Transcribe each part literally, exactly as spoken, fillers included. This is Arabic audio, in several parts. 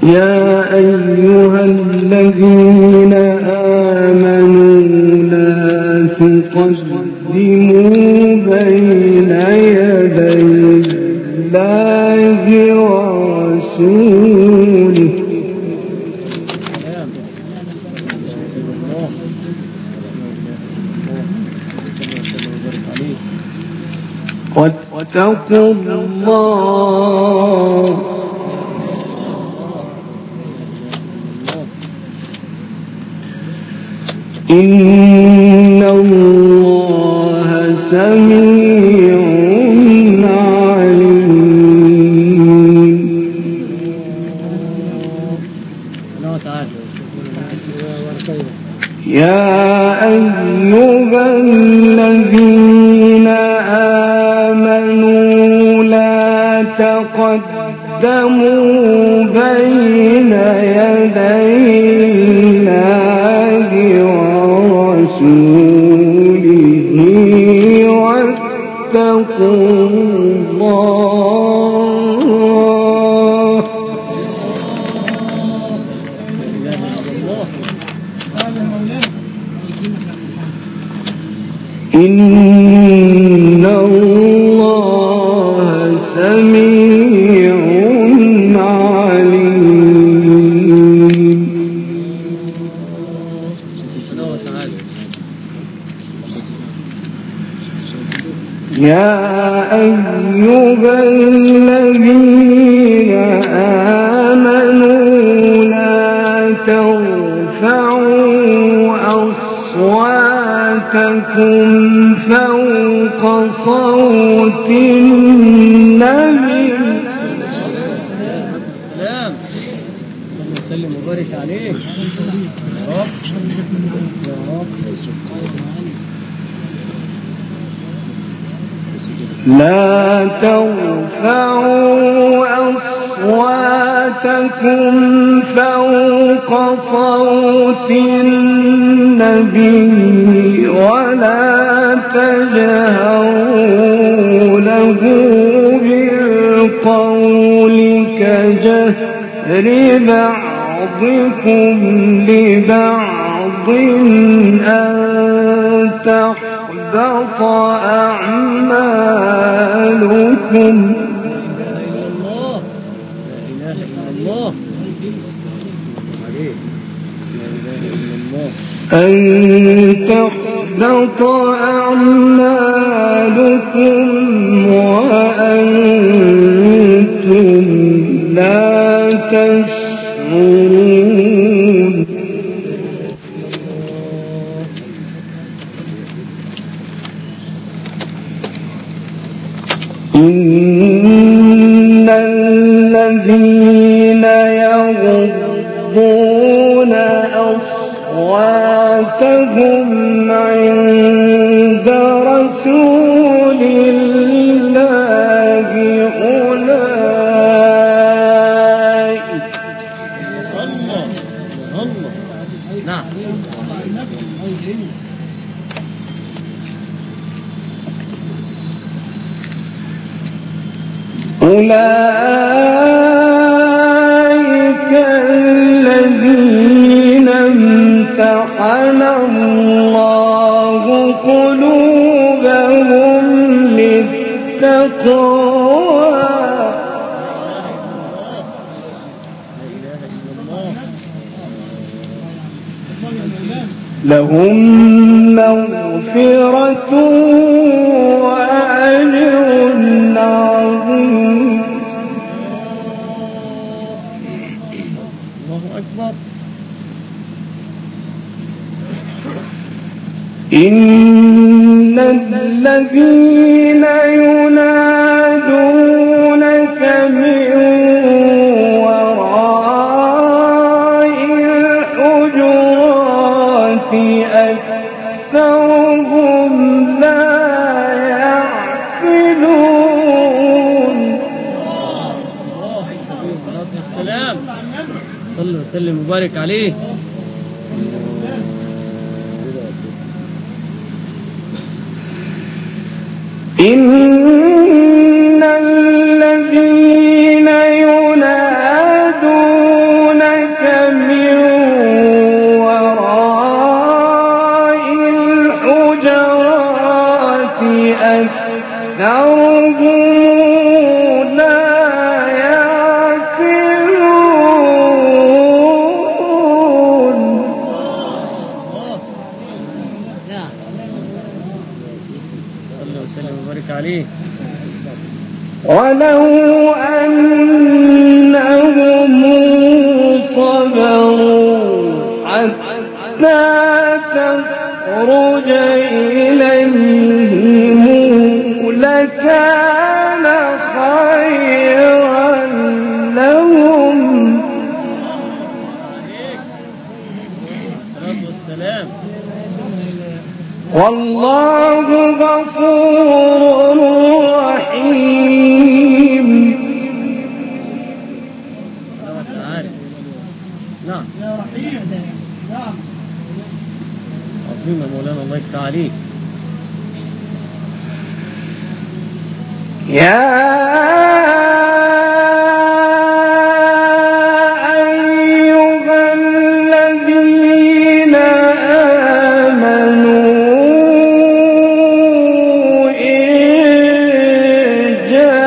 يا أيها الذين آمنوا لا تقدموا بين يدي الله ورسوله واتقوا الله إن الله سميع عليم. يا أيها الذين آمنوا لا تقدموا بين يدي الله ورسوله واتقوا الله إن الله سميع عليم. يا أيها الذين آمنوا لا ترفعوا أصواتكم فوق صوت النبي سلام سلم وبارك عليه يا رب يا رب. لا ترفعوا أصواتكم فوق صوت النبي ولا تجهروا له بالقول كجهر بعضكم لبعض أن تحبط أعمالكم. لا إله إلا الله أن تحبط أعمالكم وأنتم لا تشعرون. إن الذين يغضون أصواتهم عند رسول الله أولئك الله الله. نعم أولئك الذين امتحن الله قلوبهم للتقوى لهم مغفرة وأجر عظيم. الله أكبر. إن الذين ينادونك من وراء الحجرات أكثرهم لا يعقلون. الصلاة والسلام صلى وسلم وبارك عليه. إن الذين ينادون أكثرهم لا يعقلون نعم. صلى وسلم وبارك عليه. ولو أنهم صبروا حتى تخرج إليهم لكان خيرا لهم. الصلاة والسلام. والله غفور رحيم. نعم. عظيم يا مولانا، الله يفتح عليك. يا أيها الذين آمنوا إن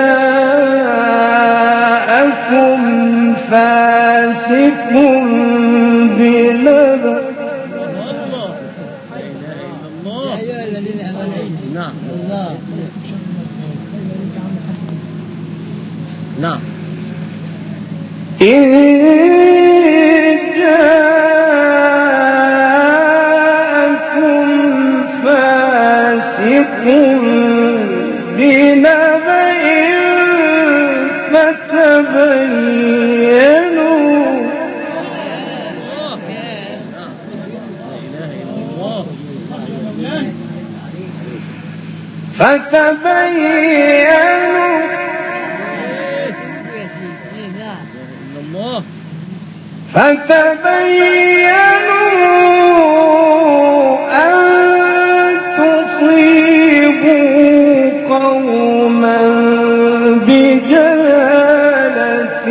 جاءكم فاسق بنبأ. نعم. نعم. إن جاءكم فاسق بنبأ فتبينوا فتبينوا فتبينوا أن تصيبوا قوما بجهالة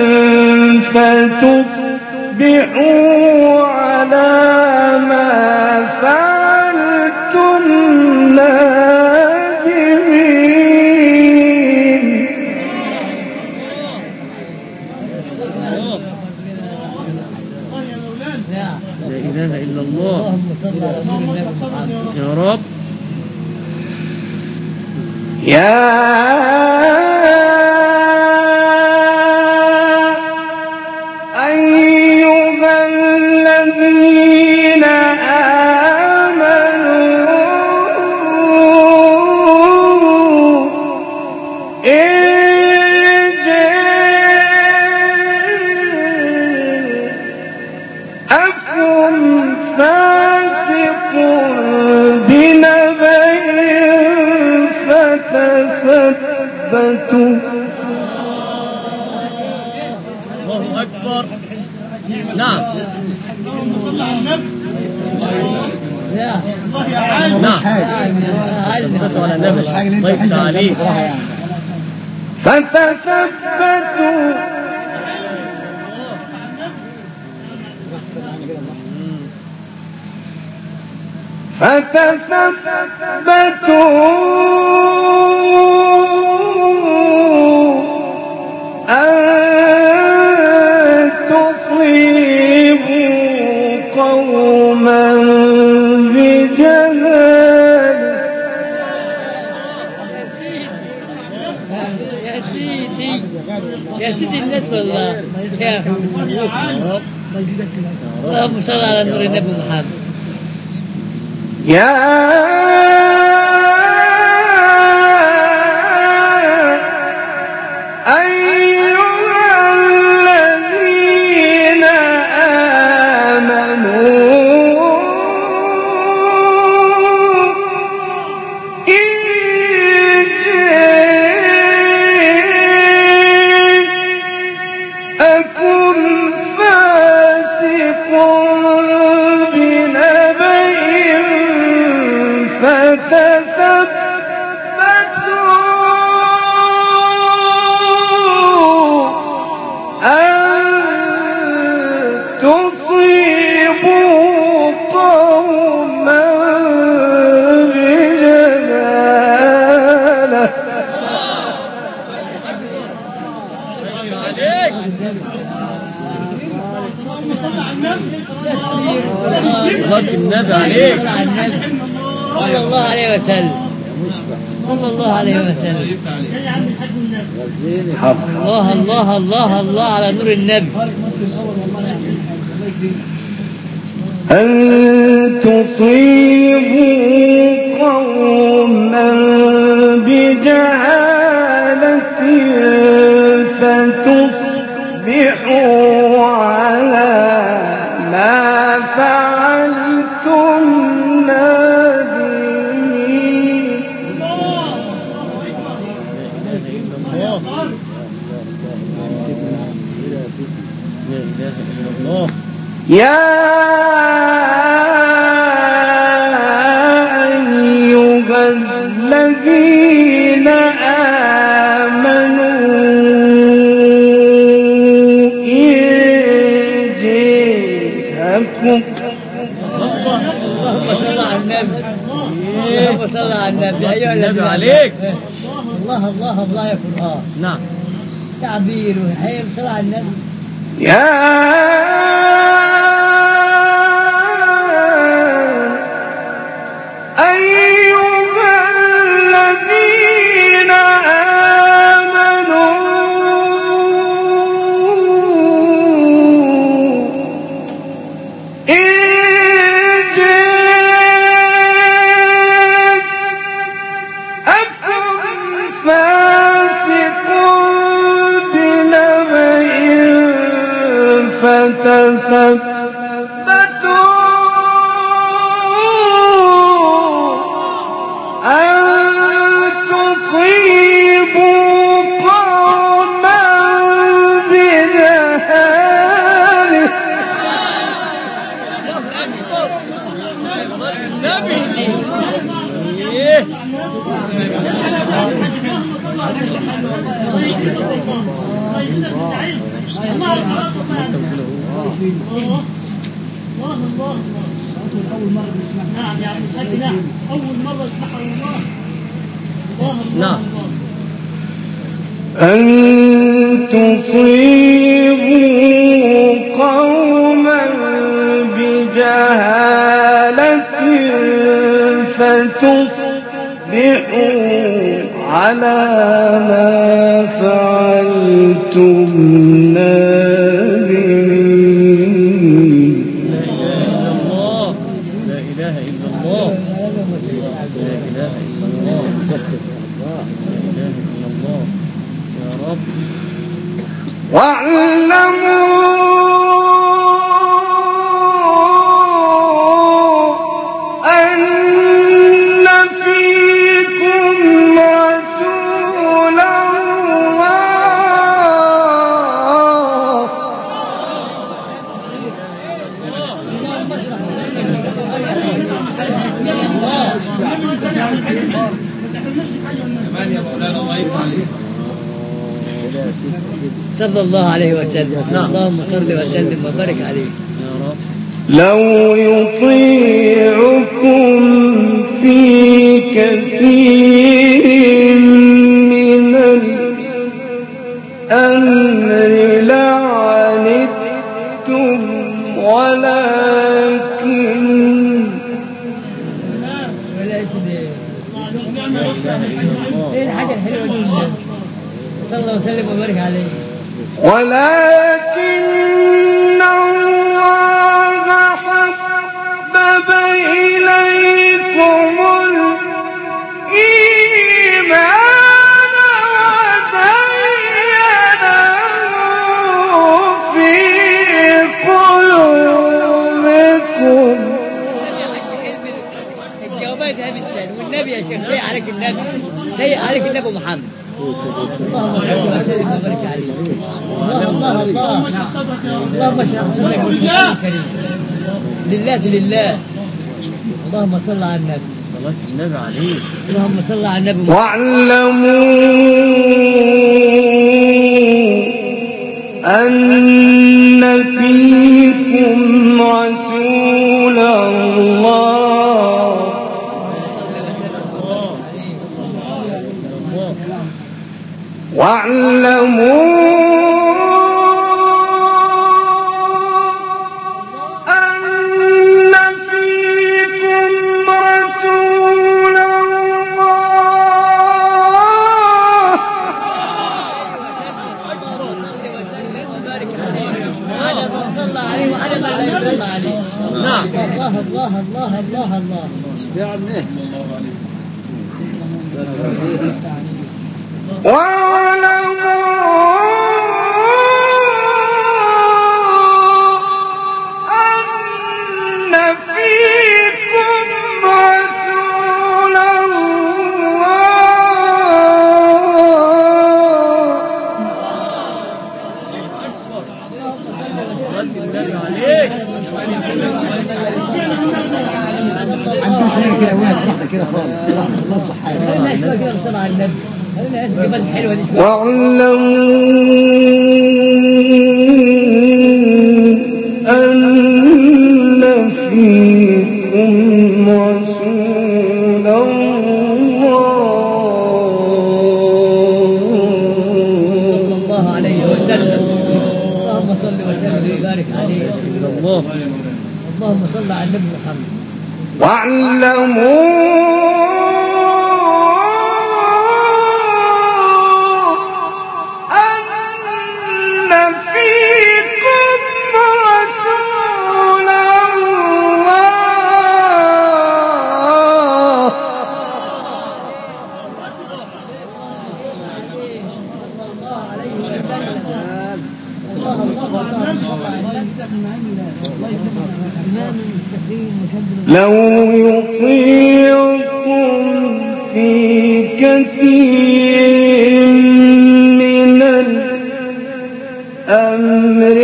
فتصبحوا على ما فعلتم نادمين. لا إله إلا الله. يا رب. يا أيها الذين آمنوا إن جاءكم فاسق بنبأ فتثبتوا. الله أكبر. نعم. نعم. ثبتوا على النبي. الله يفتح عليك. فتثبتوا فتثبتوا أن تصيبوا قوما بجهالة. يا سيدي يا سيدي الناس والله. يا رب. اللهم صل على نور النبي محمد. يا أيها الذين آمنوا إن جاءكم فاسق بنبأ فتبينوا صلاة النبي عليك صلى الله عليه وسلم صلى الله عليه وسلم. الله الله الله الله على نور النبي. أن تصيبوا قوما بجهالة فتصبحوا على ما فعلتم نادمين. يا أيها الذين آمنوا إن جاءكم اللهم صل على النبي اللهم صل على النبي. أيها النبي عليك الله الله الله يا قرآن. نعم تعبير وحي صل على النبي. يا أيها الذين آمنوا إن جاءكم فاسق بنبأ فتثبتوا أن تصيبوا قوما بجهالة نعم يا عبد الحاج أول مرة يسمعها الله. نعم أن تصيبوا قوما بجهالة فتصبحوا على ما فعلتم نادمين. لا إله إلا الله لا إله إلا الله لا إله إلا الله يا رب. واعلموا أن فيكم رسول الله صلى الله عليه وسلم. اللهم صل وسلم وبارك عليه يا رب. لو يطيعكم في كثير من الأمر لعنتم ولكن ايه الحاجة الحلوة دي؟ صلى الله وسلم وبارك عليه. ولكن الله حبب إليكم الإيمان وزينه في قلوبكم. الجوابات هذه بالسهل والنبي يا شيخ سيء عليك النبي سيء عليك النبي محمد. اللهم صل وسلم وبارك عليه. الله الله اللهم اشرح صدرك بالقرآن الكريم لله لله. اللهم صل على النبي صلاة النبي عليه. اللهم صل على النبي. واعلموا أن فيكم رسول الله واعلموا يا عم ايه اللهم صل على النبي محمد. واعلموا أن فيكم رسول الله لو يطيعكم في كثير من الأمر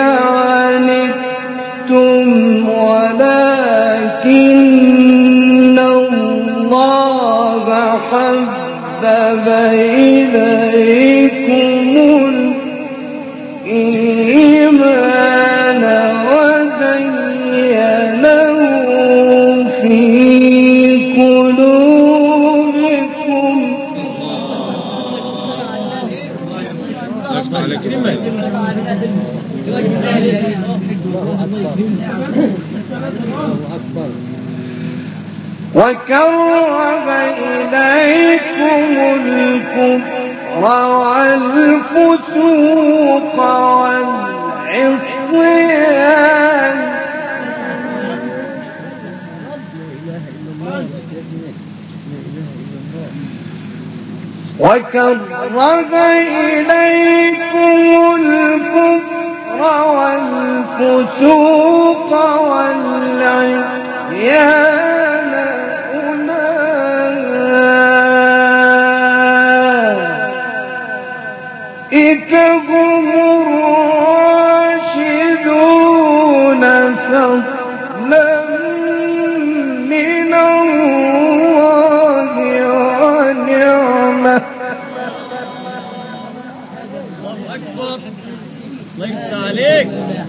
لعنتم ولكن الله حبب إليكم الإيمان وزينه في قلوبكم وكره إليكم الكفر والفسوق والعصيان وكره إليكم الكفر والفسوق والعصيان أولئك هم الراشدون فضلا من الله ونعمة. الله أكبر. الله يفتح عليك.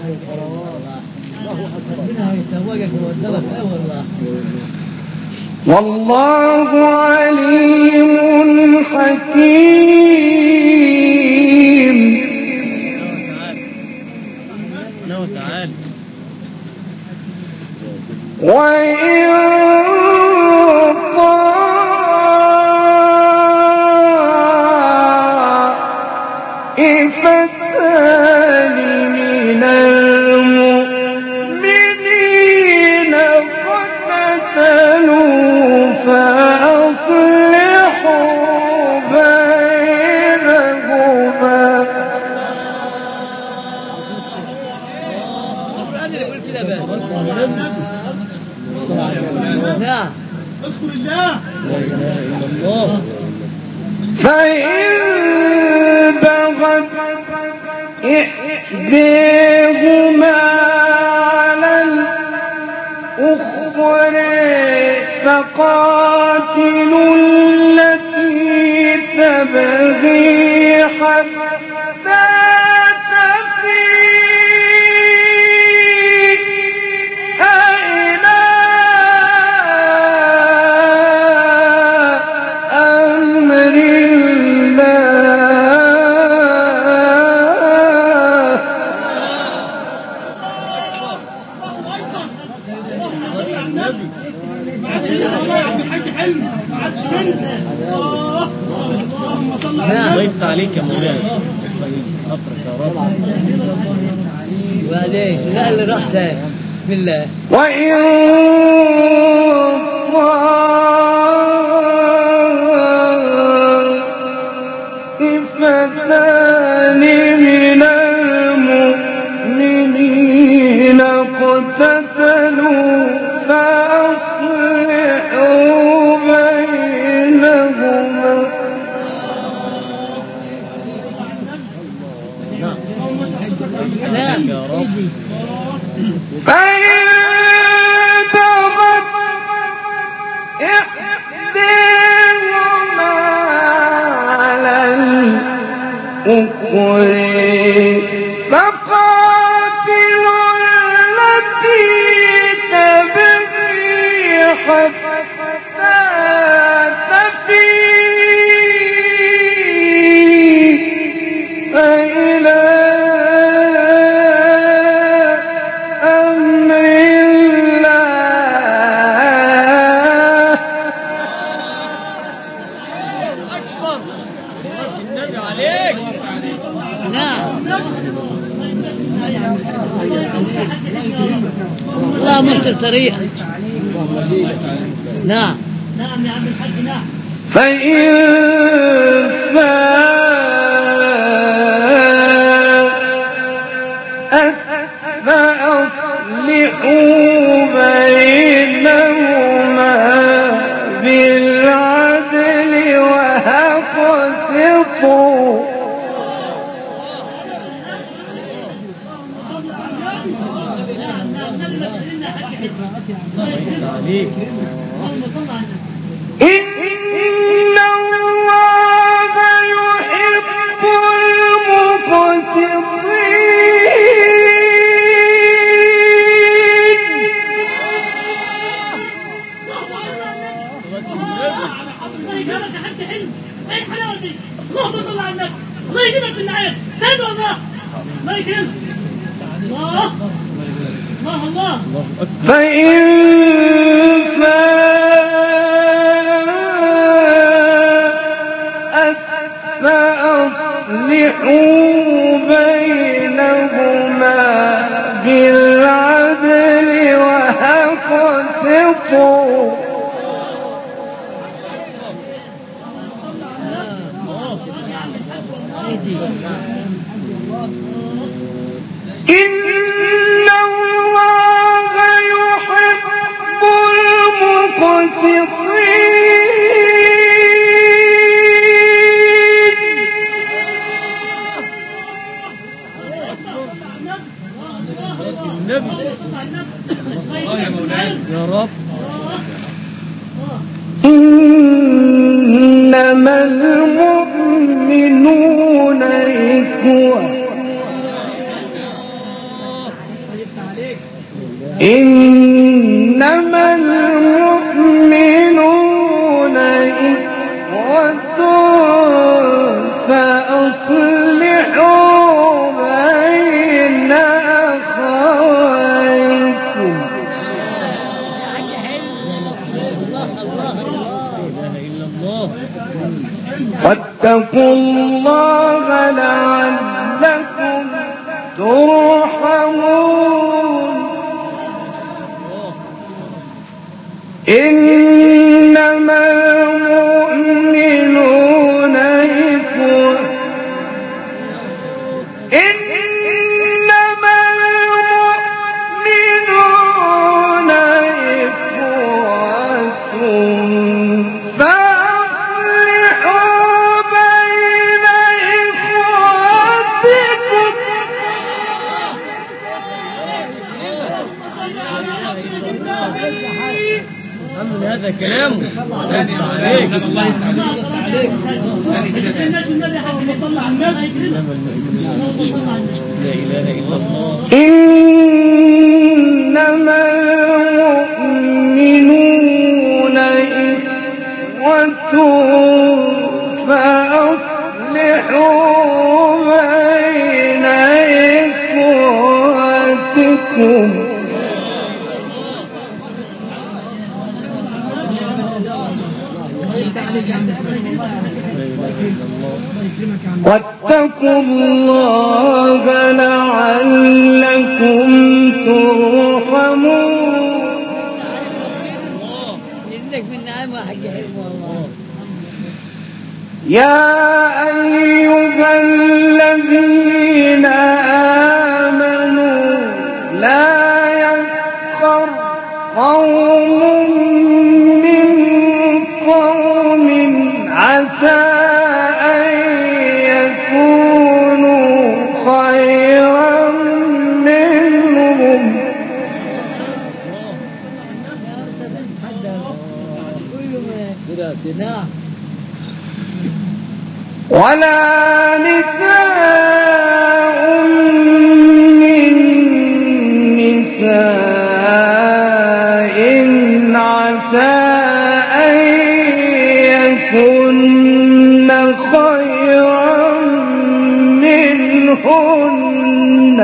والله عليم حكيم. لا تعال. وإن طائفتان من المؤمنين اقتتلوا فأصلحوا بينهما. نعم. اذكر الله. لا إله إلا الله. فإن بغت إحداهما على الأخرى فقاتلوا التي تبغي حتى الله يفتح عليك يا مولانا. أفرك يا رب. وعليك لا اللي راح تاني بالله. وإن طائفتان من المؤمنين اقتتلوا فأصلحوا بينهما نعم يا رب. فإن بغت إحداهما على الأخرى فقاتلوا التي تبغي حتى تفيء إلى أمر الله. أكبر. النبي عليك. نعم لا مصر صريح. نعم نعم يا عم الحاج نعم. فإن فاءت فأصلحوا بينهما بالعدل وأقسطوا عليك. إن الله يحب المقسطين. اللهم صل على النبي. الله يجيبك في النعيم. كان والله. الله يكرمك. الله الله الله. فإن فاءت فأصلحوا بينهما بالعدل وأقسطوا إن الله يحب المقسطين. يا رب. إنما المؤمنون إخوة إنما المؤمنون إخوة فأصلحوا بين أخويكم. واتقوا الله لعلكم ترحمون. إنما المؤمنون إخوة إنما المؤمنون إخوة فأصلحوا بين إخوتكم. محمد هذا كلامه. عليك الله عليك. لا إله إلا الله. إنما المؤمنون إخوة فأصلحوا بين إخوتكم. واتقوا الله لعلكم ترحمون. نعم يا حاج حلم والله. يا أيها الذين آمنوا لا يسخر قوم من قوم عسى أن يكونوا خيرا منهم نعم. ولا نساء من نساء عسى أن يكن خيرا منهن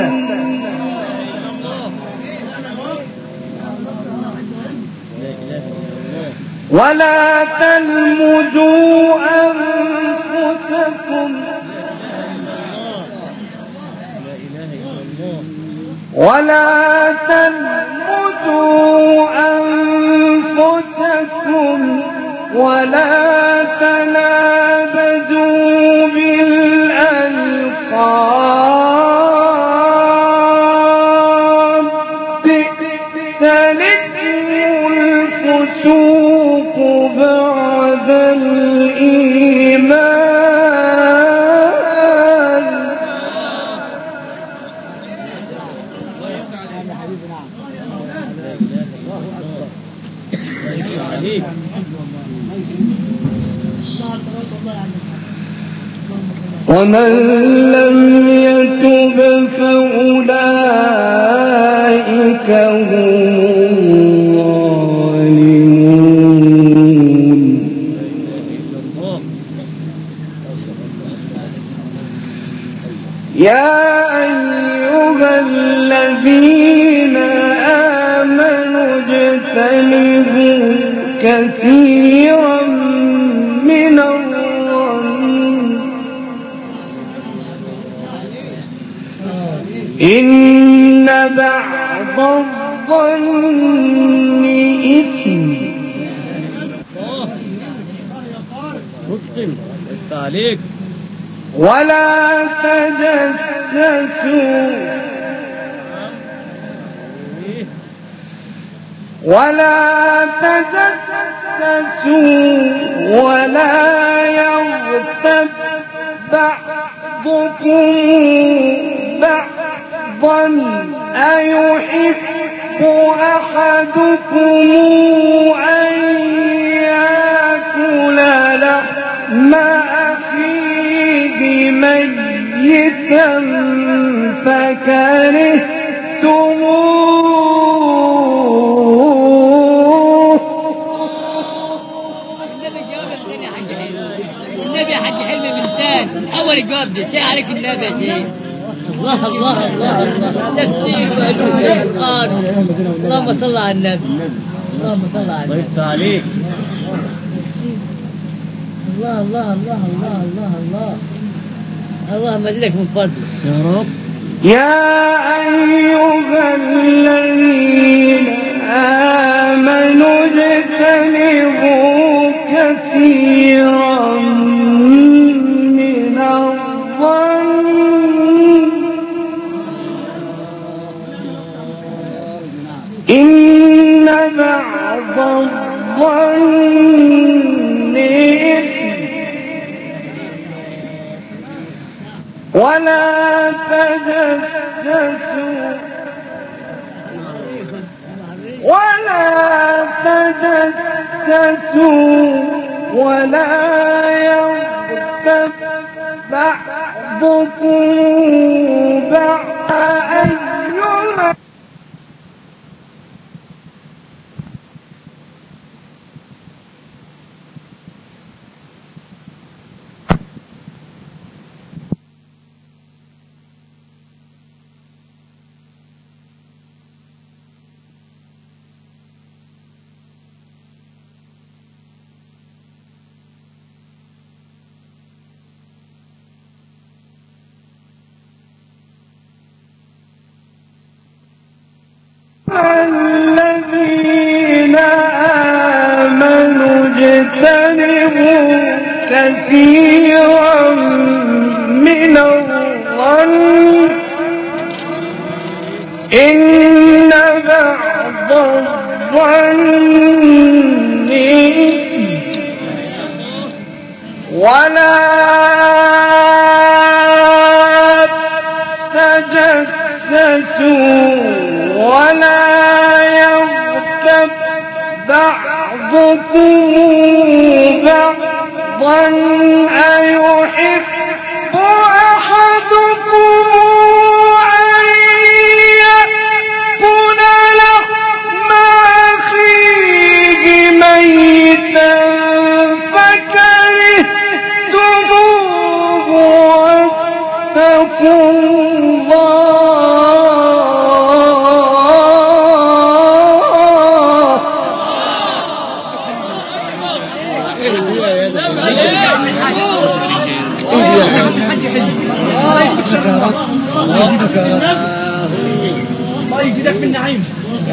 ولا تلمزوا أنفسكم ولا تلمزوا أنفسكم ولا تنابزوا بالألقاب بئس الاسم الفسوق بعد الإيمان ومن لم يتب فأولئك هم الظالمون يا أيها الذين آمنوا اجتنبوا كثيرا من الظن إن بعض الظن إثم مكتم التعليق ولا تجسسوا ولا تجسسوا ولا يغتب بعضكم بعضا أيحب أحدكم أن يأكل لحم أخيه ميتا فكرهتموه النبي جاوب الثاني يا حاج حلمي. النبي يا حاج حلمي من تاني من اول الجواب ده سي عليك النبي يا شيخ. الله الله الله الله تفسير وعلوم القرآن. اللهم صل على النبي. اللهم صل على النبي. ضيفت عليك الله الله الله الله الله الله اللهم ازلك من فضلك يا رب. يا أيها الذين آمنوا اجتنبوا كثيرا من الظن إن بعض الظن إثم ولا تجسسوا ولا تجسسوا ولا يغتب بعضكم بعضا أيها كثيرا من الظن إن بعض الظن إثم ولا تجسسوا ولا يغتب بعضكم بعضا أيحب أحدكم أن يأكل لحم أخيه ميتا فكرهتموه واتقوا الله الله يزيدك من نعيم.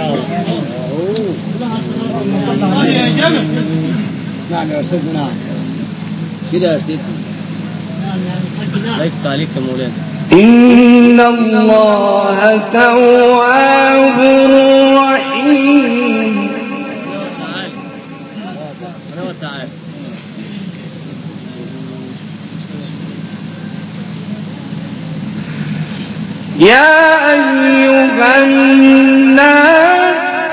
الله يا جمل. نعم يا أستاذ. نعم كده يا سيدي. لا يفتح عليك يا مولانا. إن الله تواب رحيم. سبحانه وتعالى. يا أيها الناس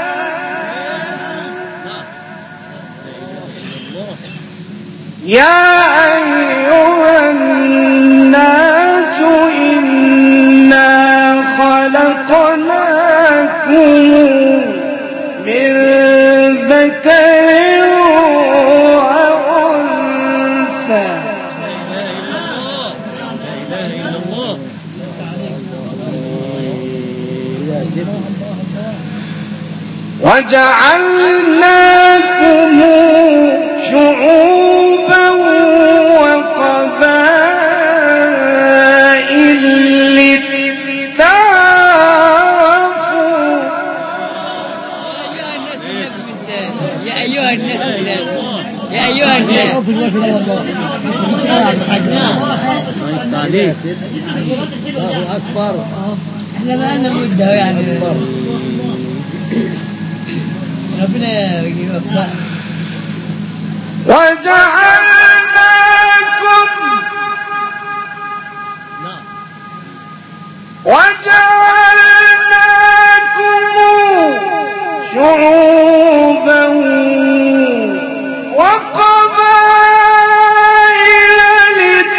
يا أيها الناس إنا خلقناكم من ذكر وأنثى وجعلناكم شعوبا وقبائل لتعارفوا. يا أيها الناس يا أيها الناس الله أكبر. احنا ما لنا مدة يعني ربنا يوفقنا. وجعلناكم وجعلناكم شعوبا وقبائل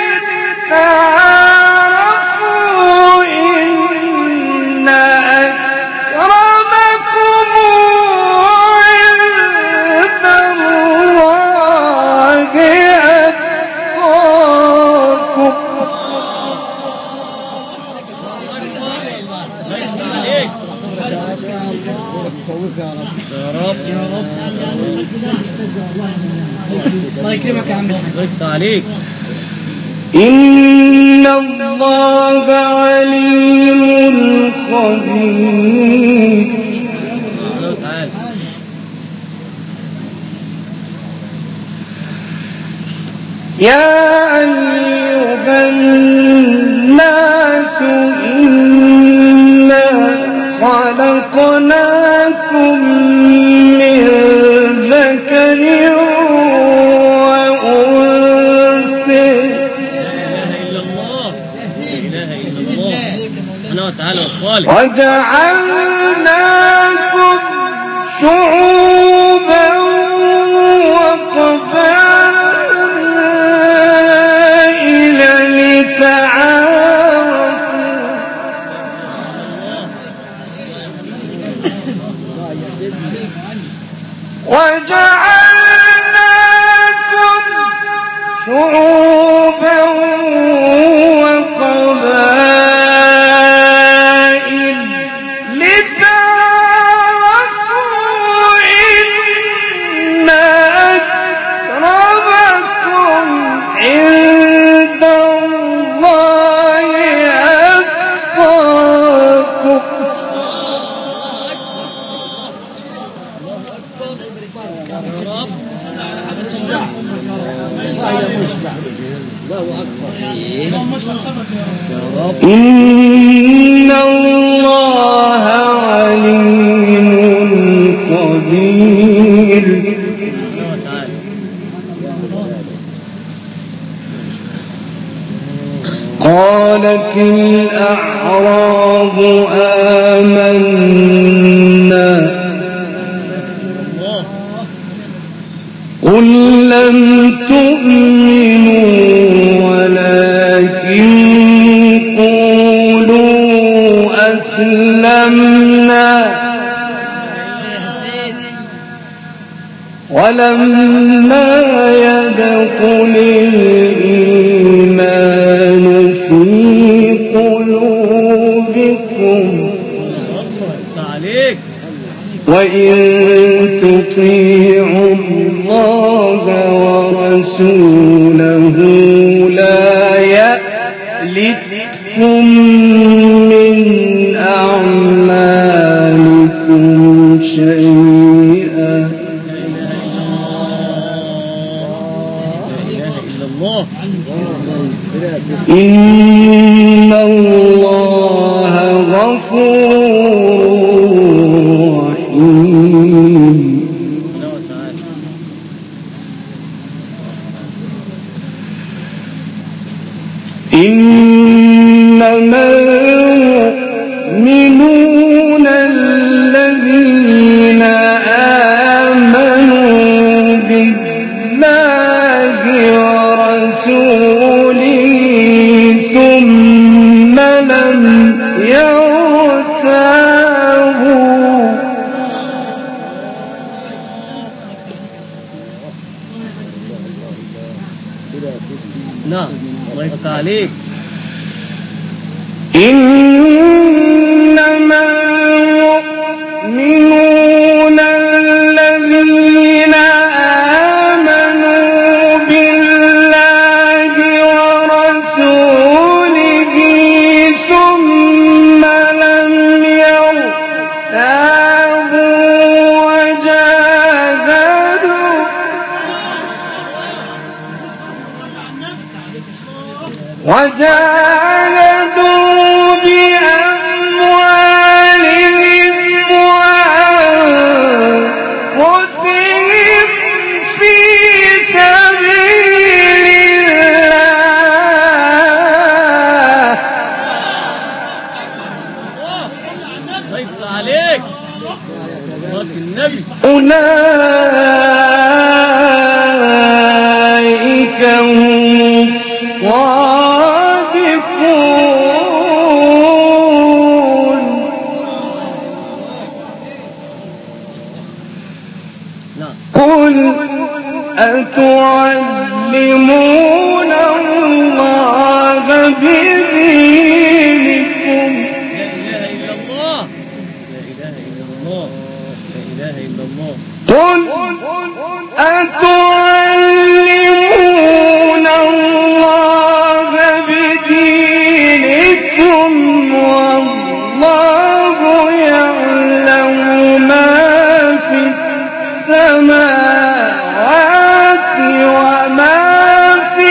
لتعارفوا إن أكرمكم عند الله أتقاكم. يا رب يا رب الله يكرمك يا عم الحاج. يفتح عليك. إن الله عليم خبير. سبحانه وتعالى. يا أيها الناس إنا خلقناكم من ذكر وأنثى سبحانه وتعالى والخالق. وجعلناكم شعوبا وقبائل لتعارفوا وجعلناكم شعوبا وقبائل لتعارفوا إن إن الله عليم قدير. قالت الأعراب آمنا قل لم تؤمنوا ولكن قولوا أسلمنا ولما يدخل الإيمان في قلوبكم وإن تطيعوا الله ورسوله لا يألتكم من أعمالكم شيئا. إن الله غفور رحيم. إنما المؤمنون الذين آمنوا بالله ورسوله ثم لم يرتابوا نعم الله يفتح عليك. إنما المؤمنون الذين آمنوا بالله ورسوله ثم لم يرتابوا وجاهدوا وجاهدوا بأموالهم وأنفسهم في سبيل الله. ضيف عليك صلاة النبي. أولئك هم الصادقون. قل أتعلمون الله بدينكم. لا إله إلا الله لا إله إلا الله لا إله إلا الله. قل أتعلمون الله بدينكم والله يعلم ما في السماوات وما في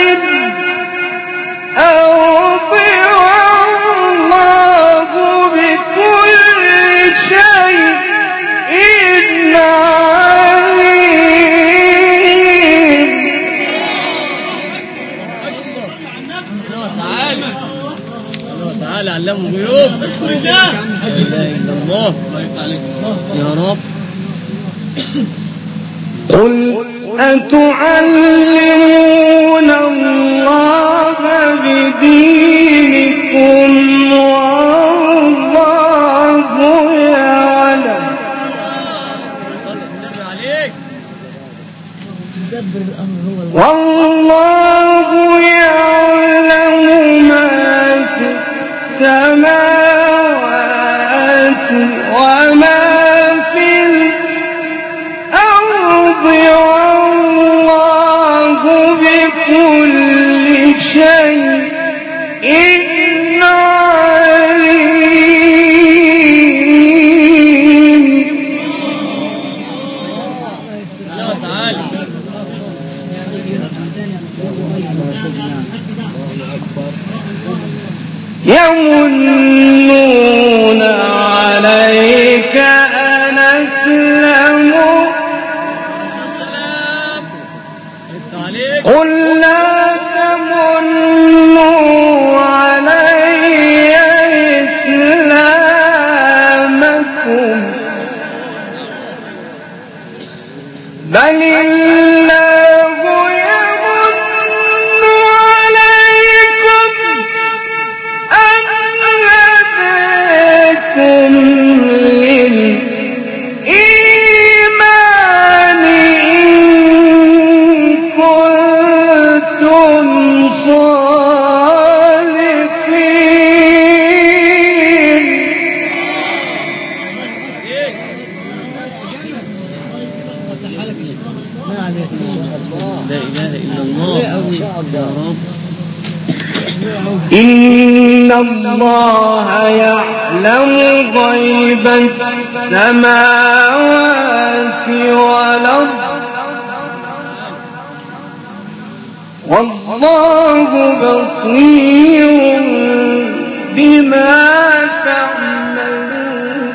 الأرض والله بكل شيء عليم. الله تعالى علمه غيوب. اذكر الله. لا إله إلا الله يا رب. قل أتعلمون الله بدينكم والله يعلم والله يعلم ما في السماوات وما في الأرض والله بكل شيء عليم. يمنون عليك أن أسلموا قل لا تمنوا علي إسلامكم بل الله يمن عليكم أن هداكم للإيمان إن كنتم صادقين. لا إله إلا الله يا رب. إن الله يعلم غيب السماوات والأرض والله بصير بما تعملون.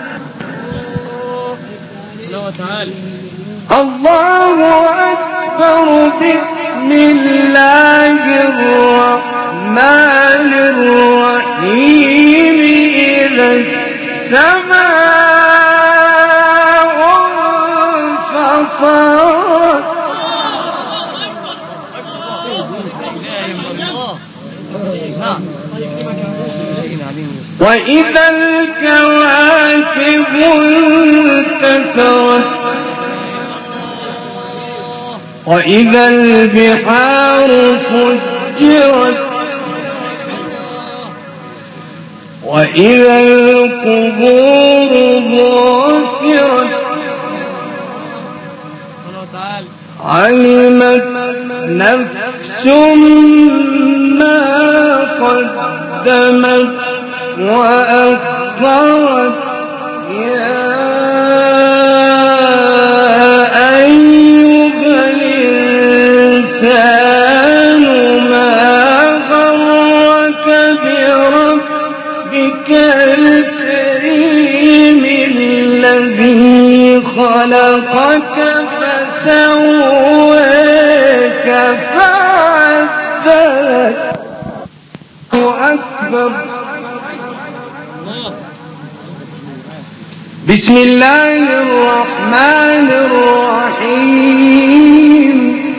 الله أكبر. بسم الله الرحمن الرحيم. إذا السماء انفطرت وإذا الكواكب انتثرت وإذا البحار فجرت وإذا القبور بعثرت علمت نفس ما قدمت وأخرت. يا أيها الإنسان ما غرك بربك الكريم الذي خلقك فسواك فعدلك. أكبر. بسم الله الرحمن الرحيم.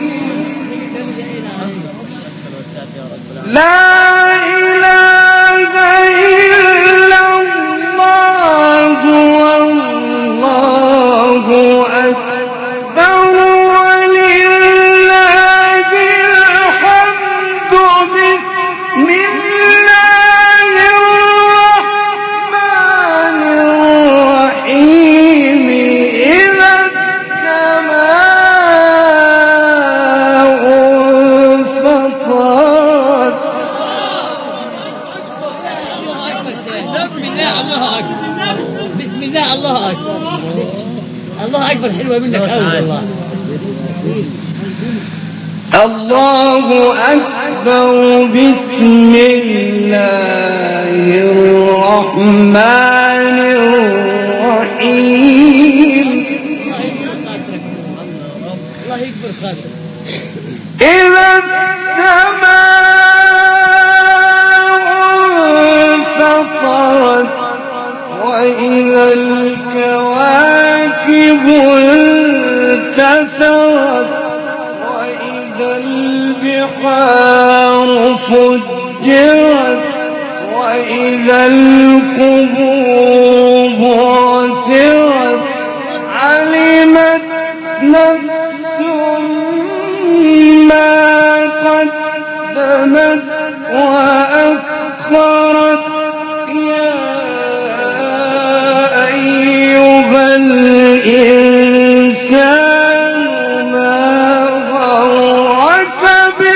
لا إله إلا الله والله أكبر ولله الحمد. بسم الله الرحمن الرحيم. إذا السماء انفطرت. بسم الله الله أكبر. الله أكبر. حلوة منك أوي والله. الله أكبر. بسم الله الرحمن الرحيم. الله يكبر خاطرك. إذا السماء انفطرت وإذا الكواكب انتثرت وإذا البحار فجرت وإذا القبور بعثرت علمت نفس ما قدمت وأخرت. يا أيها الإنسان ما غرك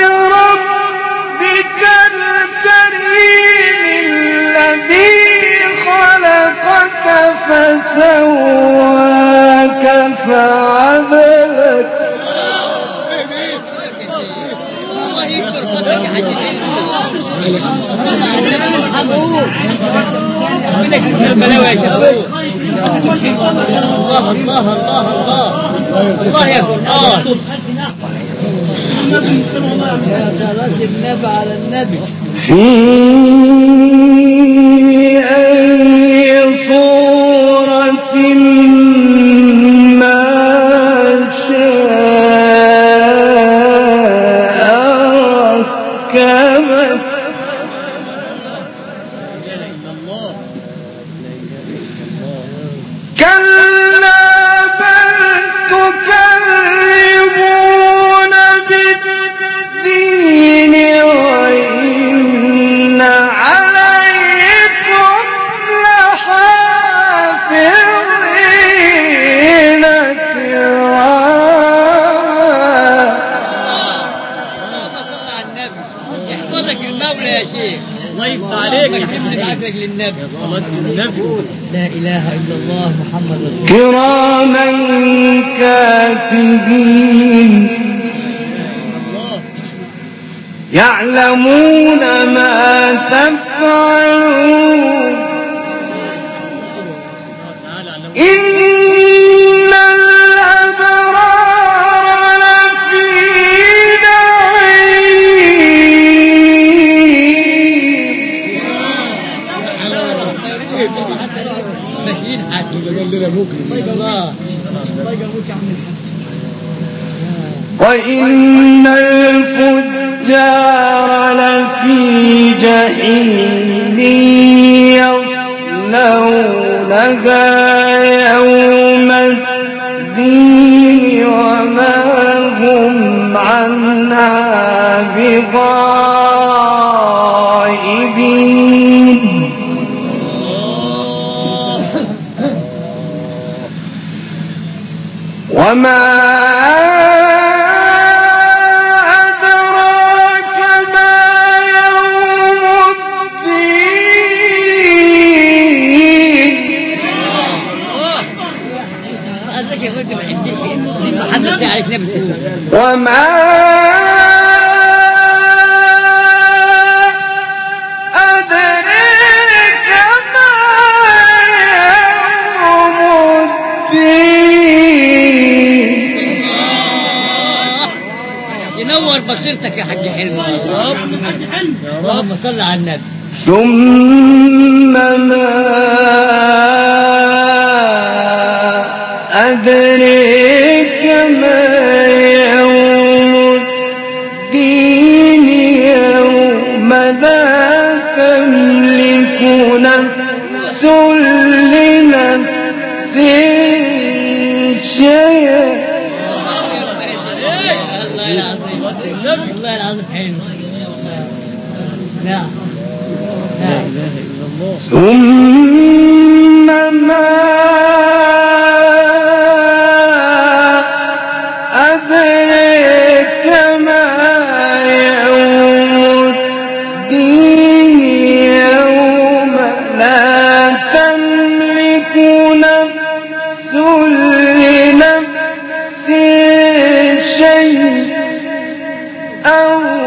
بربك الكريم الذي خلقك فسواك فعدلك. الله يكبر خاطرك يا حاج. محمود ربنا يكفيك البلاوي يا شباب. الله الله الله الله الله يا قرآن يا صلاة النبي على النبي. في أي صورة ما شاء ركبك. كلا بل تكذبون بالدين وإن عليكم لحافظين كراما. يحفظك المولى يا شيخ. الله يفتح عليك يا يحفظك عافيك للنبي. يا صلاة النبي. لا إله إلا الله محمد رسول الله. كراما كاتبين يعلمون ما تفعلون. إن الأبرار لفي نعيم. ماشيين حاجة. الله وإن الفجار لفي جحيم يصلونها يوم الدين وما هم عنها بغائبين. وما أدراك ما يوم الدين. أدرك يا قلت محمد عليك نبي. وما أدراك ما يوم الدين. ينور بصيرتك يا حاج حلمي. اللهم صل على النبي. ثم ما أدريك ما يوم الدين يوم لا تملك نفس لنفس شيئا. الله العظيم الله العظيم حلو. نعم نعم. ثم ما أدريك ما يوم الدين يوم لا تملك نفس لنفس شيئا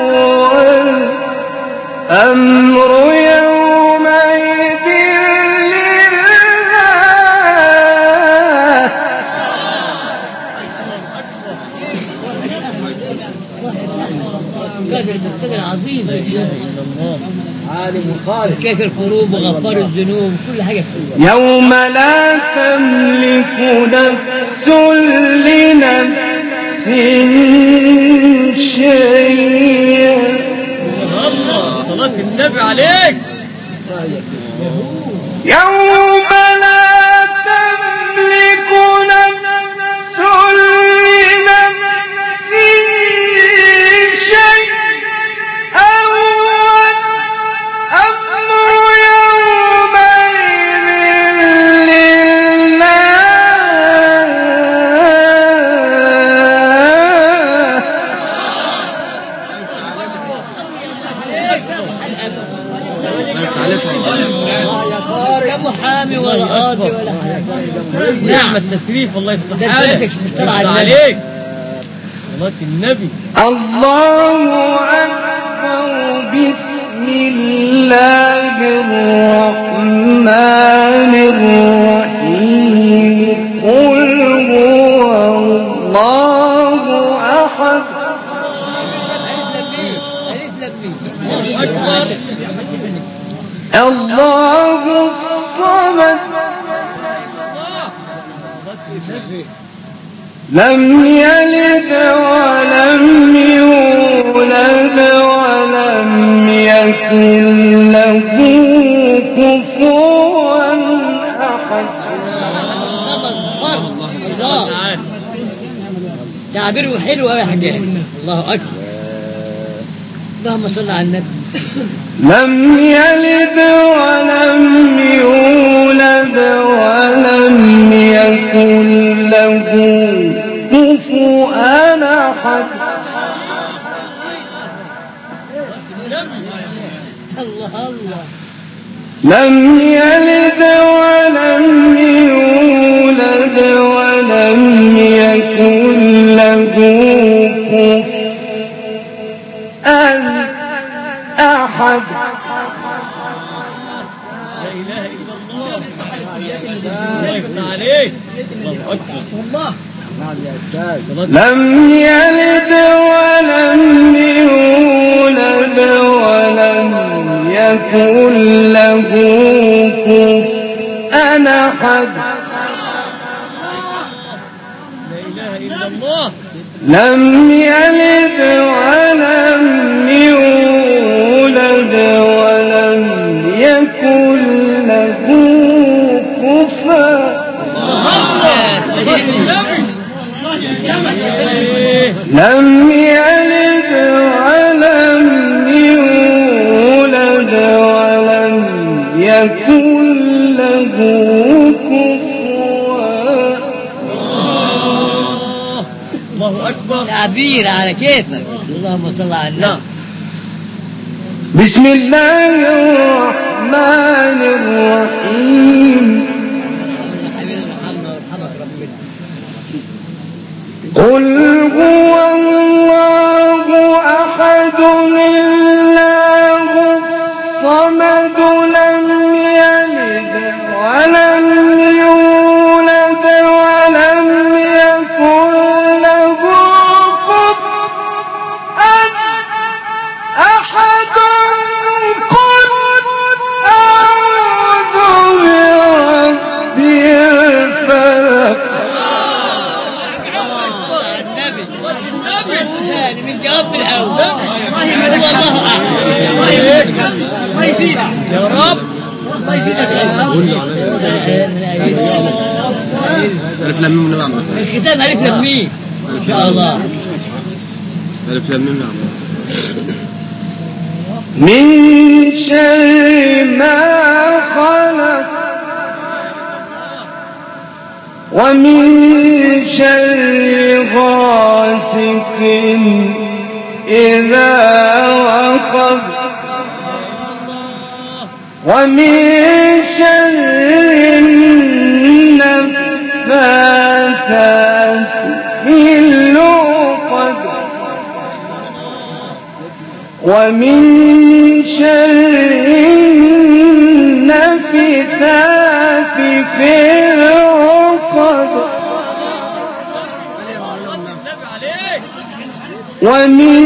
والأمر يومئذ قدر عظيم. عالم خالق كيف القلوب وغفار الذنوب كل حاجة فيه. يوم لا تملك نفس لنفس شيئا. الله صلاة النبي عليك. يوم لا تملك نفس لنفس شيئا والأمر يومئذ لله. يا محامي ولا قاضي ولا حاجة. نعم التسريف الله يصلح ده حالك. بيتك مش طلع يفتح النبي. عليك. صلاة النبي. الله أكبر بسم الله الرحمن الرحيم قل هو الله أحد الله الصمد لم يلد ولم يولد ولم يكن له كفوا أحد. تعبيره حلو قوي يا حاج. الله اكبر. اللهم صل على النبي. لم يلد ولم يولد ولم يكن له كفوا أحد. الله الله. لم يلد ولم يولد ولم يكن له كفوا أحد. لا إله إلا الله. الله يفتح عليك. الله أكبر. الله. لم يلد ولم يولد ولم يكن له كفوا أحد. لا إله إلا الله. لم يلد ولم يولد ولم يكن له كفوا. لم يلد ولم يولد ولم يكن له كفوا. الله أكبر. تعبير على كيفك. اللهم صل على النبي. بسم الله الرحمن الرحيم قل هو الله أحد الله الصمد لم يلد ولم يولد ولم يكن له كفوا أحد. قل أعوذ برب الفلق. النبي من جواب الأول. والله أعلم. الله يزيدك يا رب. الله يزيدك ألف لام ميم نعم. الختام ألف لام ميم إن شاء الله. ألف لام ميم نعم. من شر ما خلق ومن شر غاسق إذا وقب ومن شر النفاثات في العقد ومن شر النفاثات في العقد ومن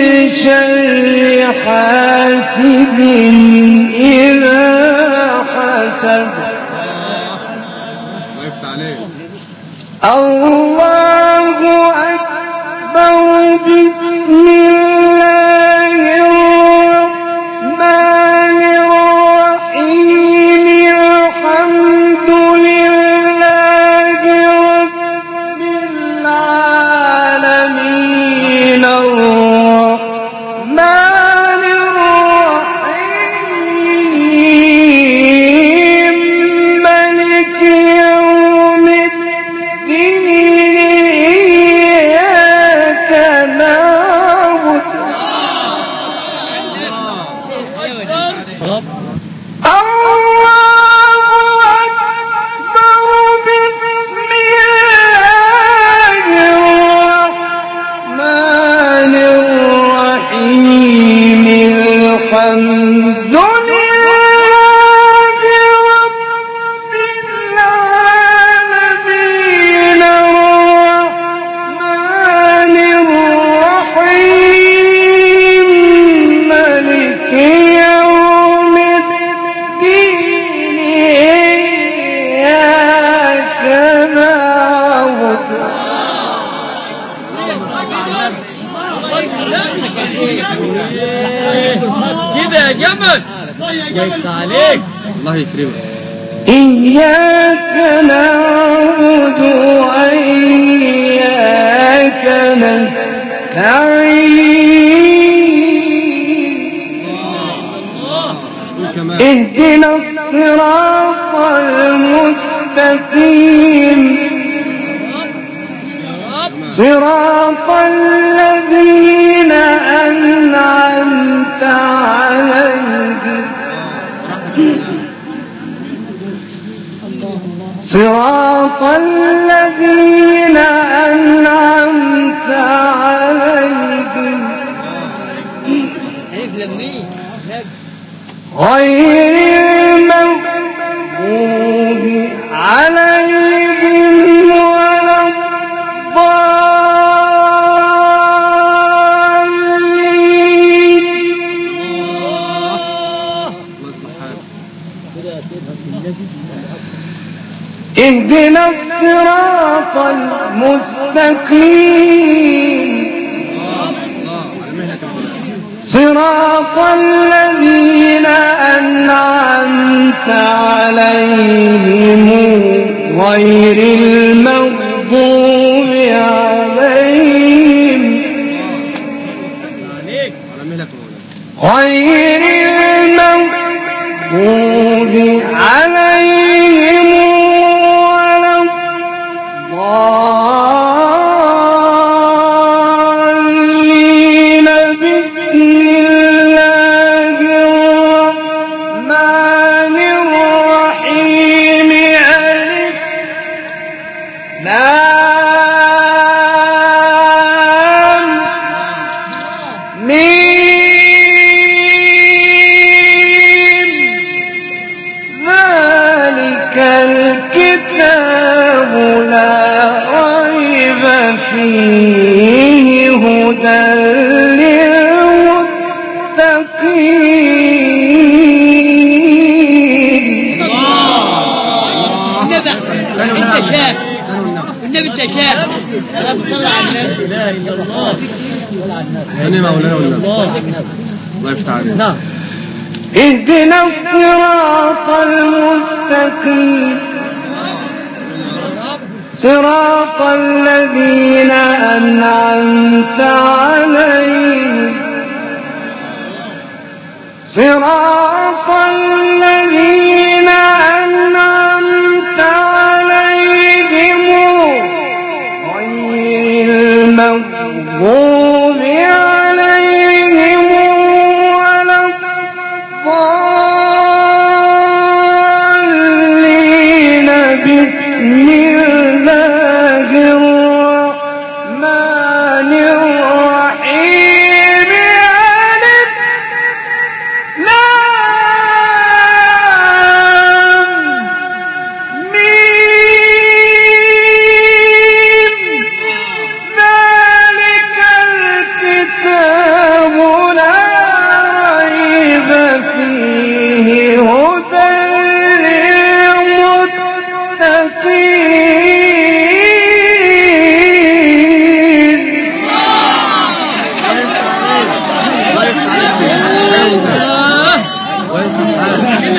شر حاسد إذا حسد. الله أكبر. بسم الله الرحمن الرحيم الحمد لله رب العالمين الرحمن الرحيم مالك يوم الدين إياك نعبد الحمد وقفت عليك. الله يكرمك. إياك نعبد وإياك نستعين وكمان اهدنا الصراط المستقيم صراط الذين أنعمت عليهم صراط الذين أنعمت عليهم ألف لمين غير المغضوب عليهم ولا الضالين الله يصلح حالك. اهدنا الصراط المستقيم الله على مهلك يا مولانا. صراط الذين أنعمت عليهم غير المغضوب عليهم عليك. على مهلك يا مولانا. غير المغضوب عليهم ولا الضالين بسم الله الرحمن الرحيم ألف لام ميم ذلك الكتاب لا ريب فيه هدى للمتقين النبي انت شاف النبي انت شاف اللهم صل على النبي. لا اله الا الله. أنا مولانا ولا الله. الله يفتح عليك. نعم. اهدنا الصراط المستقيم صراط الذين أنعمت عليهم صراط الذين أنعمت عليهم غير المغضوب عليهم ولا الضالين بسم الله الرحمن الرحيم ألف لام ميم ذلك الكتاب لا ريب فيه هدى للمتقين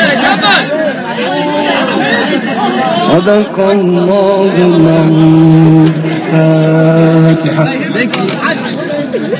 صدق الله العظيم. الفاتحة.